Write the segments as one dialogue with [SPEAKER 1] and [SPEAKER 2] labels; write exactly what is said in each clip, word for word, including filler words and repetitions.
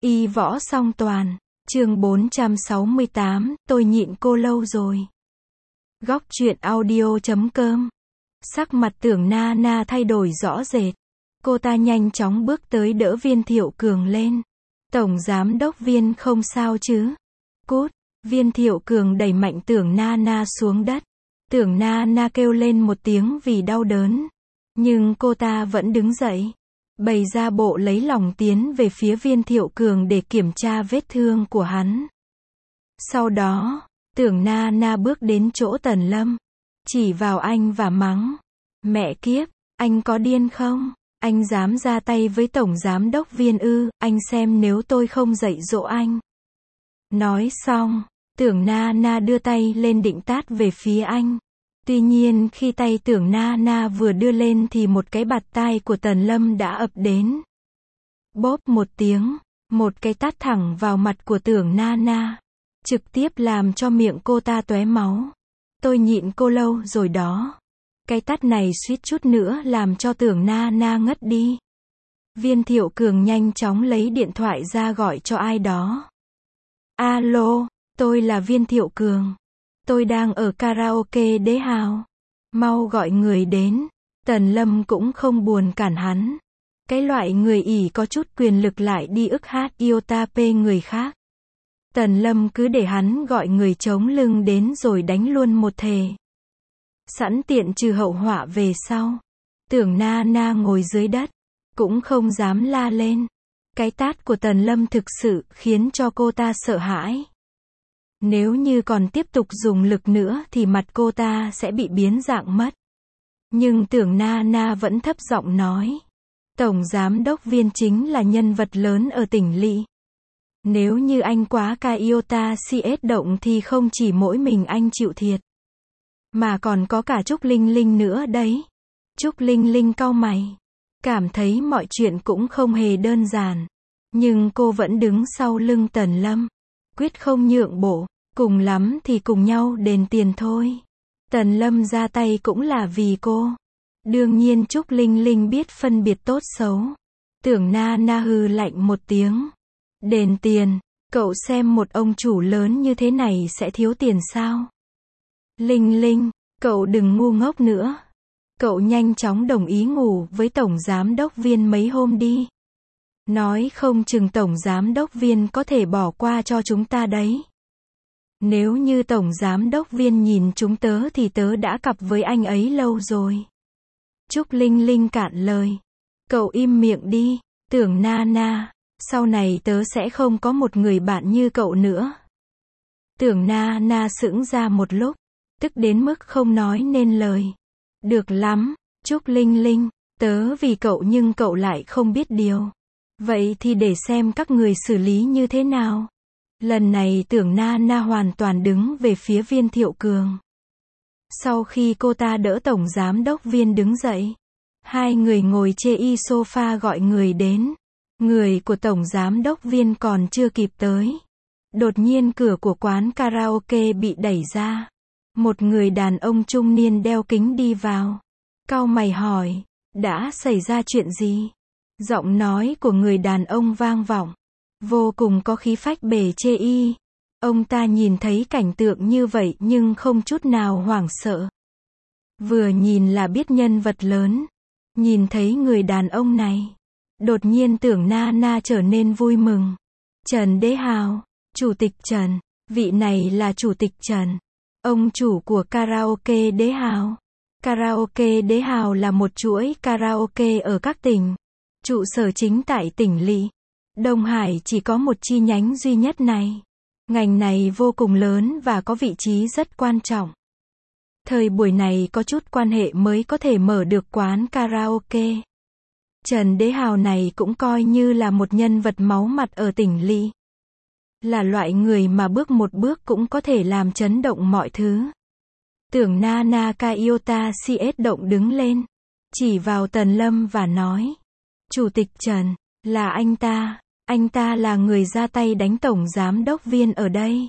[SPEAKER 1] Y võ song toàn, chương bốn trăm sáu mươi tám, tôi nhịn cô lâu rồi. Góc truyện audio chấm com. Sắc mặt Tưởng Na Na thay đổi rõ rệt. Cô ta nhanh chóng bước tới đỡ Viên Thiệu Cường lên. Tổng giám đốc Viên không sao chứ? Cút! Viên Thiệu Cường đẩy mạnh Tưởng Na Na xuống đất. Tưởng Na Na kêu lên một tiếng vì đau đớn. Nhưng cô ta vẫn đứng dậy. Bày ra bộ lấy lòng tiến về phía Viên Thiệu Cường để kiểm tra vết thương của hắn. Sau đó, Tưởng Na Na bước đến chỗ Tần Lâm. Chỉ vào anh và mắng. Mẹ kiếp, anh có điên không? Anh dám ra tay với Tổng Giám đốc Viên ư, anh xem nếu tôi không dạy dỗ anh. Nói xong, Tưởng Na Na đưa tay lên định tát về phía anh. Tuy nhiên khi tay Tưởng Na Na vừa đưa lên thì một cái bạt tai của Tần Lâm đã ập đến. Bóp một tiếng, một cái tát thẳng vào mặt của Tưởng Na Na. Trực tiếp làm cho miệng cô ta tóe máu. Tôi nhịn cô lâu rồi đó. Cái tát này suýt chút nữa làm cho Tưởng Na Na ngất đi. Viên Thiệu Cường nhanh chóng lấy điện thoại ra gọi cho ai đó. Alo, tôi là Viên Thiệu Cường. Tôi đang ở karaoke Đế Hào. Mau gọi người đến. Tần Lâm cũng không buồn cản hắn. Cái loại người ỷ có chút quyền lực lại đi ức hát iota p người khác. Tần Lâm cứ để hắn gọi người chống lưng đến rồi đánh luôn một thề. Sẵn tiện trừ hậu họa về sau. Tưởng Na Na ngồi dưới đất. Cũng không dám la lên. Cái tát của Tần Lâm thực sự khiến cho cô ta sợ hãi. Nếu như còn tiếp tục dùng lực nữa thì mặt cô ta sẽ bị biến dạng mất. Nhưng Tưởng Na Na vẫn thấp giọng nói. Tổng Giám đốc Viên chính là nhân vật lớn ở tỉnh lỵ. Nếu như anh quá ca iota cs động thì không chỉ mỗi mình anh chịu thiệt. Mà còn có cả Trúc Linh Linh nữa đấy. Trúc Linh Linh cau mày. Cảm thấy mọi chuyện cũng không hề đơn giản. Nhưng cô vẫn đứng sau lưng Tần Lâm. Quyết không nhượng bộ. Cùng lắm thì cùng nhau đền tiền thôi. Tần Lâm ra tay cũng là vì cô. Đương nhiên Trúc Linh Linh biết phân biệt tốt xấu. Tưởng Na Na hừ lạnh một tiếng. Đền tiền, cậu xem một ông chủ lớn như thế này sẽ thiếu tiền sao? Linh Linh, cậu đừng ngu ngốc nữa. Cậu nhanh chóng đồng ý ngủ với Tổng Giám đốc Viên mấy hôm đi. Nói không chừng Tổng Giám đốc Viên có thể bỏ qua cho chúng ta đấy. Nếu như Tổng Giám đốc Viên nhìn chúng tớ thì tớ đã cặp với anh ấy lâu rồi. Trúc Linh Linh cạn lời. Cậu im miệng đi, Tưởng Na Na. Sau này tớ sẽ không có một người bạn như cậu nữa. Tưởng Na Na sững ra một lúc. Tức đến mức không nói nên lời. Được lắm, Trúc Linh Linh. Tớ vì cậu nhưng cậu lại không biết điều. Vậy thì để xem các người xử lý như thế nào. Lần này Tưởng Na Na hoàn toàn đứng về phía Viên Thiệu Cường. Sau khi cô ta đỡ Tổng Giám đốc Viên đứng dậy, hai người ngồi chê y sofa gọi người đến. Người của Tổng Giám đốc Viên còn chưa kịp tới. Đột nhiên cửa của quán karaoke bị đẩy ra. Một người đàn ông trung niên đeo kính đi vào. Cau mày hỏi, đã xảy ra chuyện gì? Giọng nói của người đàn ông vang vọng. Vô cùng có khí phách bề chê y. Ông ta nhìn thấy cảnh tượng như vậy nhưng không chút nào hoảng sợ. Vừa nhìn là biết nhân vật lớn. Nhìn thấy người đàn ông này. Đột nhiên Tưởng Na Na trở nên vui mừng. Trần Đế Hào, Chủ tịch Trần. Vị này là Chủ tịch Trần. Ông chủ của karaoke Đế Hào. Karaoke Đế Hào là một chuỗi karaoke ở các tỉnh. Trụ sở chính tại tỉnh lỵ. Đông Hải chỉ có một chi nhánh duy nhất này. Ngành này vô cùng lớn và có vị trí rất quan trọng. Thời buổi này có chút quan hệ mới có thể mở được quán karaoke. Trần Đế Hào này cũng coi như là một nhân vật máu mặt ở tỉnh lỵ. Là loại người mà bước một bước cũng có thể làm chấn động mọi thứ. Tưởng Na Na ca iota cs động đứng lên. Chỉ vào Tần Lâm và nói. Chủ tịch Trần, là anh ta. Anh ta là người ra tay đánh Tổng Giám đốc Viên ở đây.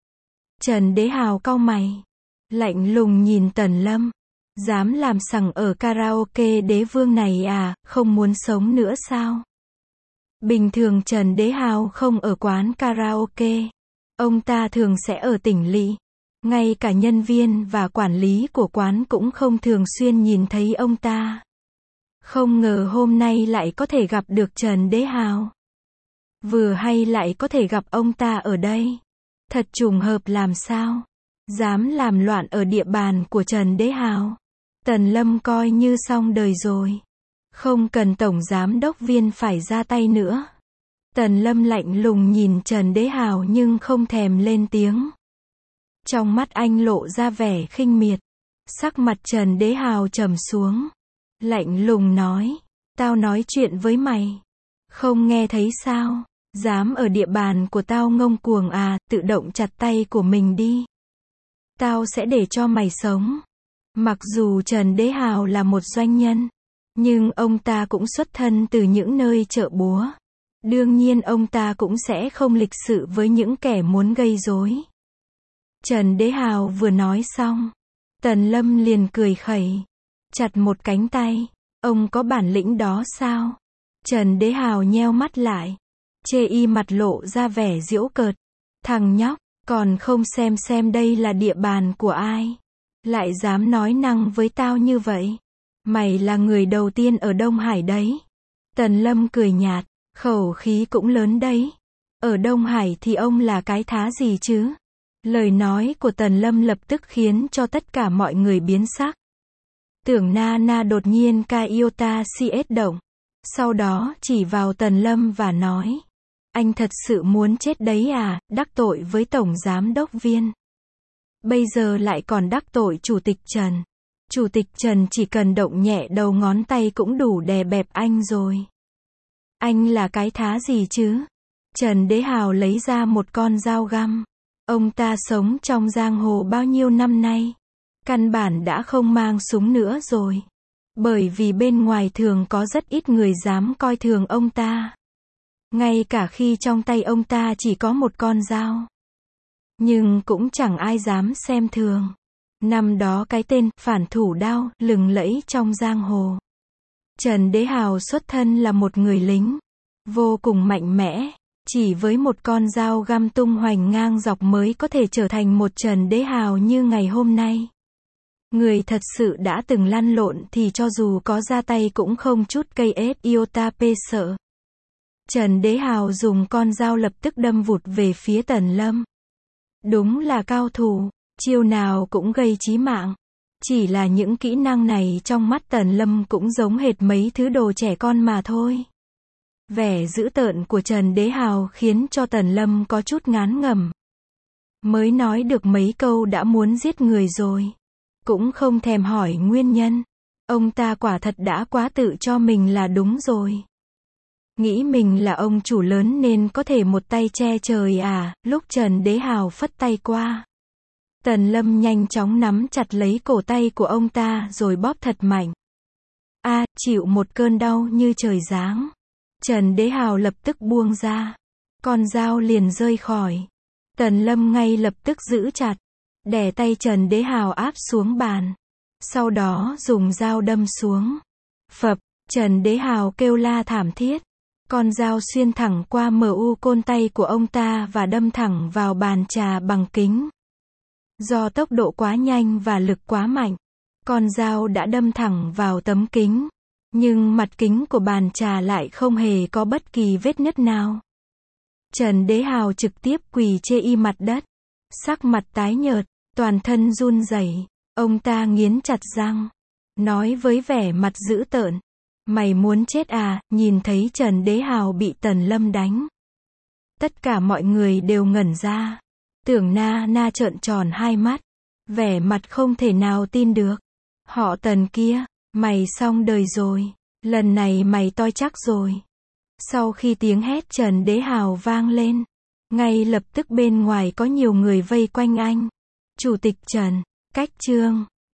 [SPEAKER 1] Trần Đế Hào cau mày. Lạnh lùng nhìn Tần Lâm. Dám làm sằng ở karaoke Đế Vương này à, không muốn sống nữa sao? Bình thường Trần Đế Hào không ở quán karaoke. Ông ta thường sẽ ở tỉnh lỵ. Ngay cả nhân viên và quản lý của quán cũng không thường xuyên nhìn thấy ông ta. Không ngờ hôm nay lại có thể gặp được Trần Đế Hào. Vừa hay lại có thể gặp ông ta ở đây. Thật trùng hợp làm sao. Dám làm loạn ở địa bàn của Trần Đế Hào. Tần Lâm coi như xong đời rồi. Không cần tổng giám đốc Viên phải ra tay nữa. Tần Lâm lạnh lùng nhìn Trần Đế Hào nhưng không thèm lên tiếng. Trong mắt anh lộ ra vẻ khinh miệt. Sắc mặt Trần Đế Hào trầm xuống. Lạnh lùng nói. Tao nói chuyện với mày. Không nghe thấy sao? Dám ở địa bàn của tao ngông cuồng à, tự động chặt tay của mình đi. Tao sẽ để cho mày sống. Mặc dù Trần Đế Hào là một doanh nhân, nhưng ông ta cũng xuất thân từ những nơi chợ búa. Đương nhiên ông ta cũng sẽ không lịch sự với những kẻ muốn gây rối. Trần Đế Hào vừa nói xong, Tần Lâm liền cười khẩy, chặt một cánh tay. Ông có bản lĩnh đó sao? Trần Đế Hào nheo mắt lại, chê y mặt lộ ra vẻ giễu cợt. Thằng nhóc, còn không xem xem đây là địa bàn của ai? Lại dám nói năng với tao như vậy? Mày là người đầu tiên ở Đông Hải đấy. Tần Lâm cười nhạt, khẩu khí cũng lớn đấy. Ở Đông Hải thì ông là cái thá gì chứ? Lời nói của Tần Lâm lập tức khiến cho tất cả mọi người biến sắc. Tưởng Na Na đột nhiên Kaiota cs động. Sau đó chỉ vào Tần Lâm và nói. Anh thật sự muốn chết đấy à, đắc tội với Tổng Giám đốc Viên. Bây giờ lại còn đắc tội Chủ tịch Trần. Chủ tịch Trần chỉ cần động nhẹ đầu ngón tay cũng đủ đè bẹp anh rồi. Anh là cái thá gì chứ? Trần Đế Hào lấy ra một con dao găm. Ông ta sống trong giang hồ bao nhiêu năm nay. Căn bản đã không mang súng nữa rồi. Bởi vì bên ngoài thường có rất ít người dám coi thường ông ta. Ngay cả khi trong tay ông ta chỉ có một con dao. Nhưng cũng chẳng ai dám xem thường. Năm đó cái tên phản thủ đao lừng lẫy trong giang hồ. Trần Đế Hào xuất thân là một người lính. Vô cùng mạnh mẽ. Chỉ với một con dao găm tung hoành ngang dọc mới có thể trở thành một Trần Đế Hào như ngày hôm nay. Người thật sự đã từng lăn lộn thì cho dù có ra tay cũng không chút cây ép iota p sợ. Trần Đế Hào dùng con dao lập tức đâm vụt về phía Tần Lâm. Đúng là cao thủ, chiêu nào cũng gây chí mạng. Chỉ là những kỹ năng này trong mắt Tần Lâm cũng giống hệt mấy thứ đồ trẻ con mà thôi. Vẻ dữ tợn của Trần Đế Hào khiến cho Tần Lâm có chút ngán ngẩm. Mới nói được mấy câu đã muốn giết người rồi. Cũng không thèm hỏi nguyên nhân. Ông ta quả thật đã quá tự cho mình là đúng rồi. Nghĩ mình là ông chủ lớn nên có thể một tay che trời à, lúc Trần Đế Hào phất tay qua. Tần Lâm nhanh chóng nắm chặt lấy cổ tay của ông ta rồi bóp thật mạnh. A, à, chịu một cơn đau như trời giáng. Trần Đế Hào lập tức buông ra. Con dao liền rơi khỏi. Tần Lâm ngay lập tức giữ chặt. Đè tay Trần Đế Hào áp xuống bàn. Sau đó dùng dao đâm xuống. Phập, Trần Đế Hào kêu la thảm thiết. Con dao xuyên thẳng qua mờ u côn tay của ông ta và đâm thẳng vào bàn trà bằng kính. Do tốc độ quá nhanh và lực quá mạnh, con dao đã đâm thẳng vào tấm kính. Nhưng mặt kính của bàn trà lại không hề có bất kỳ vết nứt nào. Trần Đế Hào trực tiếp quỳ chê y mặt đất. Sắc mặt tái nhợt, toàn thân run rẩy. Ông ta nghiến chặt răng. Nói với vẻ mặt dữ tợn. Mày muốn chết à, nhìn thấy Trần Đế Hào bị Tần Lâm đánh. Tất cả mọi người đều ngẩn ra. Tưởng Na Na trợn tròn hai mắt. Vẻ mặt không thể nào tin được. Họ Tần kia, mày xong đời rồi. Lần này mày toi chắc rồi. Sau khi tiếng hét Trần Đế Hào vang lên, ngay lập tức bên ngoài có nhiều người vây quanh anh. Chủ tịch Trần, cách chương.